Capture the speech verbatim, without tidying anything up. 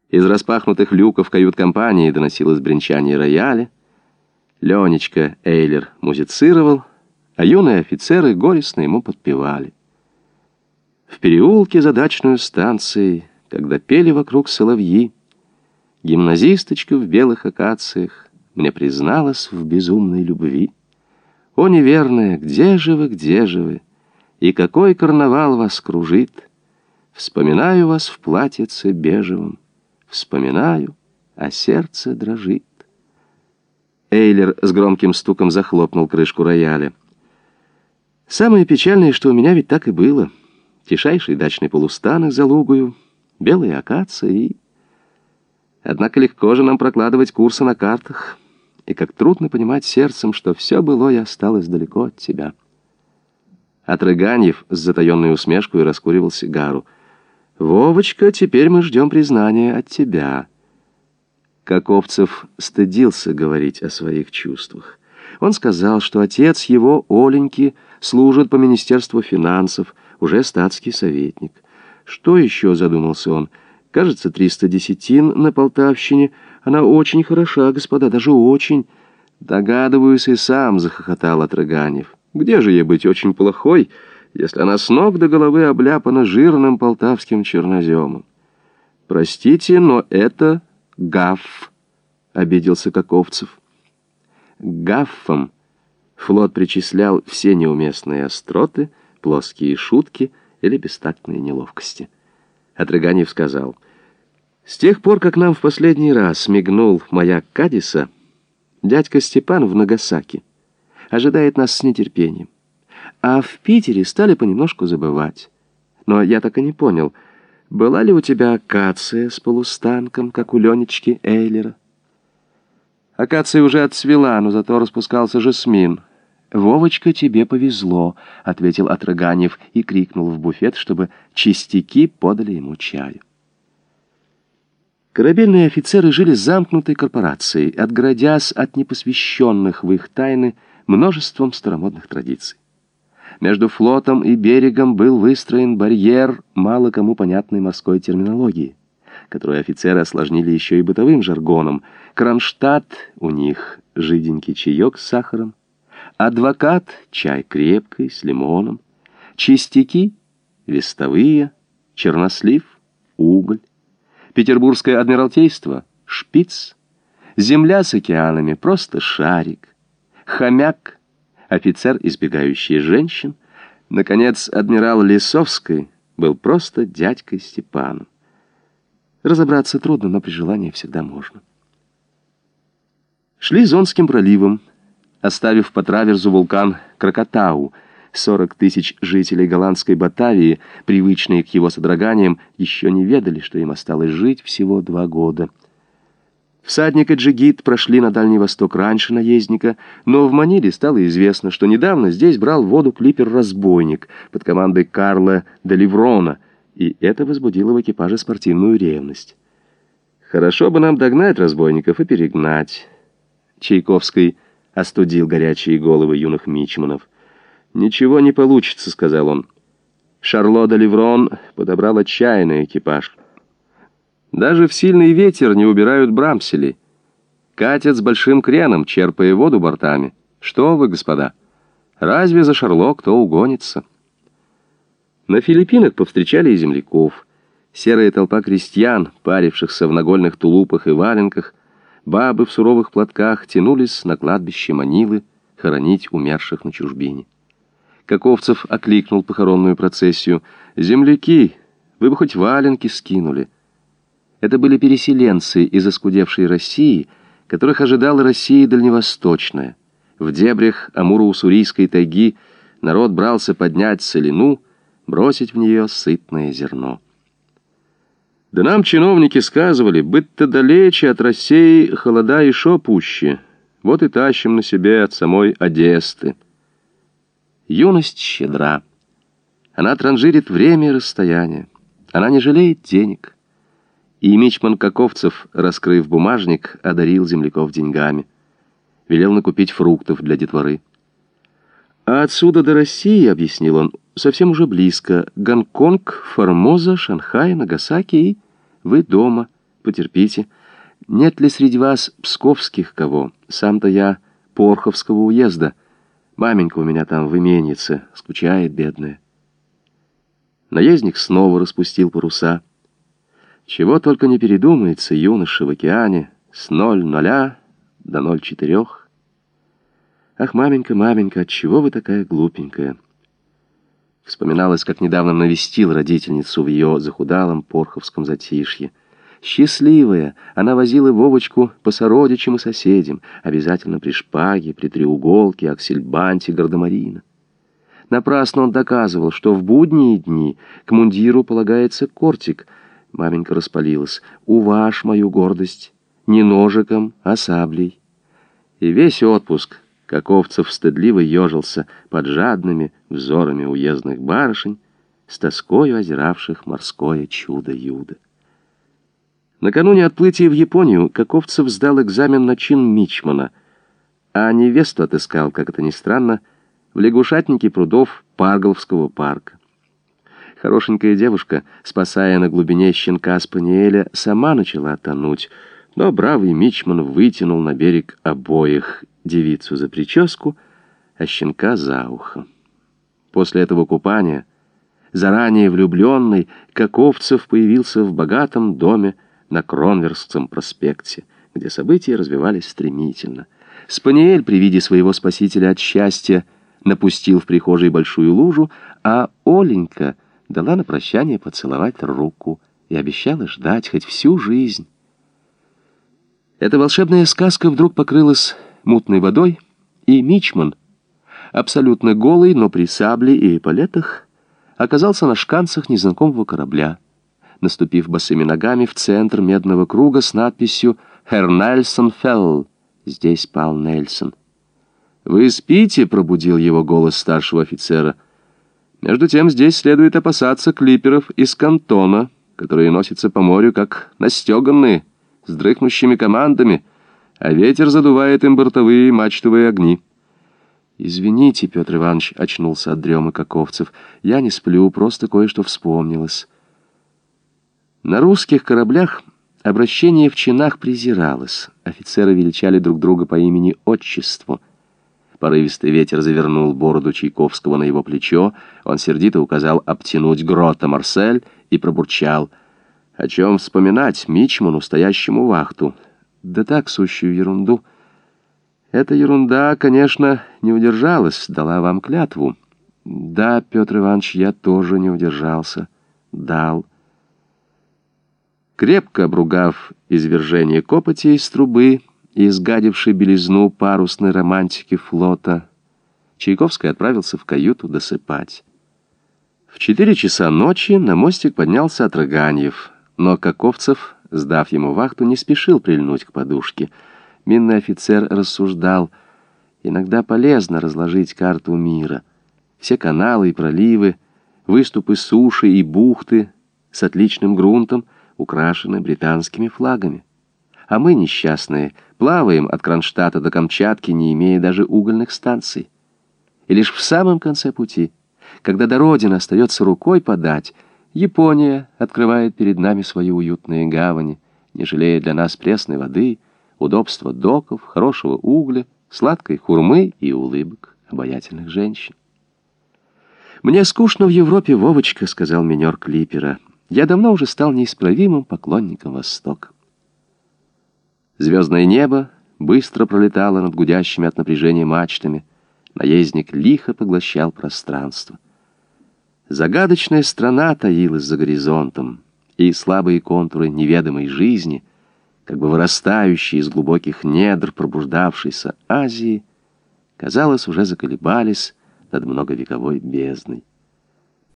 Из распахнутых люков кают-компании доносилось бренчание рояля. Ленечка Эйлер музицировал, а юные офицеры горестно ему подпевали. В переулке за дачной станцией, когда пели вокруг соловьи, гимназисточка в белых акациях мне призналась в безумной любви. О, неверная, где же вы, где же вы? И какой карнавал вас кружит? Вспоминаю вас в платьице бежевом, вспоминаю, а сердце дрожит. Эйлер с громким стуком захлопнул крышку рояля. Самое печальное, что у меня ведь так и было. Тишайший дачный полустанок за лугою, белые акации и... Однако легко же нам прокладывать курсы на картах, и как трудно понимать сердцем, что все былое осталось далеко от тебя. Отрыганьев с затаенной усмешкой раскуривал сигару. «Вовочка, теперь мы ждем признания от тебя». Каковцев стыдился говорить о своих чувствах. Он сказал, что отец его, Оленьки, служит по Министерству финансов, уже статский советник. Что еще, задумался он, кажется, триста десятин на Полтавщине. Она очень хороша, господа, даже очень. Догадываюсь и сам, захохотал Отрыганьев. Где же ей быть очень плохой, если она с ног до головы обляпана жирным полтавским черноземом? Простите, но это гаф, обиделся Каковцев. Гаффом флот причислял все неуместные остроты, плоские шутки или бестактные неловкости. Отрыганьев сказал: «С тех пор, как нам в последний раз мигнул маяк Кадиса, дядька Степан в Нагасаки ожидает нас с нетерпением. А в Питере стали понемножку забывать. Но я так и не понял, была ли у тебя акация с полустанком, как у Ленечки Эйлера?» «Акация уже отцвела, но зато распускался жасмин». «Вовочка, тебе повезло», — ответил Отрыганьев и крикнул в буфет, чтобы чистяки подали ему чаю. Корабельные офицеры жили замкнутой корпорацией, отгородясь от непосвященных в их тайны множеством старомодных традиций. Между флотом и берегом был выстроен барьер мало кому понятной морской терминологии, которую офицеры осложнили еще и бытовым жаргоном. Кронштадт у них жиденький чаек с сахаром, адвокат — чай крепкий с лимоном, чистяки — вестовые, чернослив — уголь, петербургское адмиралтейство — шпиц, земля с океанами — просто шарик, хомяк — офицер, избегающий женщин, наконец, адмирал Лисовский был просто дядькой Степаном. Разобраться трудно, но при желании всегда можно. Шли Зонским проливом, оставив по траверзу вулкан Кракатау. Сорок тысяч жителей голландской Батавии, привычные к его содроганиям, еще не ведали, что им осталось жить всего два года. Всадник и джигит прошли на Дальний Восток раньше наездника, но в Маниле стало известно, что недавно здесь брал воду клипер-разбойник под командой Карла де Ливрона, и это возбудило в экипаже спортивную ревность. «Хорошо бы нам догнать разбойников и перегнать». Чайковский остудил горячие головы юных мичманов. «Ничего не получится», — сказал он. Шарло де Ливрон подобрал отчаянный экипаж. Даже в сильный ветер не убирают брамсели. Катят с большим креном, черпая воду бортами. Что вы, господа, разве за Шарло кто угонится? На Филиппинах повстречали и земляков. Серая толпа крестьян, парившихся в нагольных тулупах и валенках, бабы в суровых платках тянулись на кладбище Манилы хоронить умерших на чужбине. Каковцев окликнул похоронную процессию. «Земляки, вы бы хоть валенки скинули». Это были переселенцы из оскудевшей России, которых ожидала Россия дальневосточная. В дебрях Амуро-Уссурийской тайги народ брался поднять целину, бросить в нее сытное зерно. Да нам чиновники сказывали, быть-то далече от России холода еще пуще. Вот и тащим на себе от самой Одессы. Юность щедра. Она транжирит время и расстояние. Она не жалеет денег. И мичман Каковцев, раскрыв бумажник, одарил земляков деньгами. Велел накупить фруктов для детворы. А отсюда до России, объяснил он, совсем уже близко. Гонконг, Формоза, Шанхай, Нагасаки, и вы дома. потерпите. Нет ли среди вас псковских кого? Сам-то я Порховского уезда. Маменька у меня там в именьице, скучает бедная». Наездник снова распустил паруса. Чего только не передумается юноша в океане с ноль ноля до ноль четырех. «Ах, маменька, маменька, отчего вы такая глупенькая?» Вспоминалось, как недавно навестил родительницу в ее захудалом порховском затишье. Счастливая, она возила Вовочку по сородичам и соседям, обязательно при шпаге, при треуголке, аксельбанте, гардемарина. Напрасно он доказывал, что в будние дни к мундиру полагается кортик. Маменька распалилась. «Уважь мою гордость, не ножиком, а саблей». И весь отпуск Каковцев стыдливо ежился под жадными взорами уездных барышень, с тоскою озиравших морское чудо-юдо. Накануне отплытия в Японию Каковцев сдал экзамен на чин мичмана, а невесту отыскал, как это ни странно, в лягушатнике прудов Парголовского парка. Хорошенькая девушка, спасая на глубине щенка спаниеля, сама начала тонуть, но бравый мичман вытянул на берег обоих, девицу за прическу, а щенка за ухо. После этого купания, заранее влюбленный, Каковцев появился в богатом доме на Кронверском проспекте, где события развивались стремительно. Спаниель при виде своего спасителя от счастья напустил в прихожей большую лужу, а Оленька дала на прощание поцеловать руку и обещала ждать хоть всю жизнь. Эта волшебная сказка вдруг покрылась мутной водой, и мичман, абсолютно голый, но при сабле и эполетах, оказался на шканцах незнакомого корабля, наступив босыми ногами в центр медного круга с надписью «Herr Нельсон фелл». Здесь пал Нельсон. «Вы спите?» — пробудил его голос старшего офицера. «Между тем здесь следует опасаться клиперов из Кантона, которые носятся по морю как настеганные, с дрыхнущими командами, а ветер задувает им бортовые и мачтовые огни». «Извините, Петр Иванович», — очнулся от дремы Каковцев, — «я не сплю, просто кое-что вспомнилось». На русских кораблях обращение в чинах презиралось. Офицеры величали друг друга по имени-отчеству. Порывистый ветер завернул бороду Чайковского на его плечо, он сердито указал обтянуть грота Марсель и пробурчал: «О чем вспоминать мичману, стоящему вахту? Да так, сущую ерунду». «Эта ерунда, конечно, не удержалась, дала вам клятву». «Да, Петр Иванович, я тоже не удержался. Дал». Крепко обругав извержение копоти из трубы и изгадивший белизну парусной романтики флота, Чайковский отправился в каюту досыпать. В четыре часа ночи на мостик поднялся Атраганьев, но Каковцев, сдав ему вахту, не спешил прильнуть к подушке. Минный офицер рассуждал: иногда полезно разложить карту мира. Все каналы и проливы, выступы суши и бухты с отличным грунтом украшены британскими флагами. А мы, несчастные, плаваем от Кронштадта до Камчатки, не имея даже угольных станций. И лишь в самом конце пути, когда до родины остается рукой подать, Япония открывает перед нами свои уютные гавани, не жалея для нас пресной воды, удобства доков, хорошего угля, сладкой хурмы и улыбок обаятельных женщин. «Мне скучно в Европе, Вовочка», — сказал минер клипера. «Я давно уже стал неисправимым поклонником Востока». Звездное небо быстро пролетало над гудящими от напряжения мачтами. Наездник лихо поглощал пространство. Загадочная страна таилась за горизонтом, и слабые контуры неведомой жизни, как бы вырастающие из глубоких недр пробуждавшейся Азии, казалось, уже заколебались над многовековой бездной.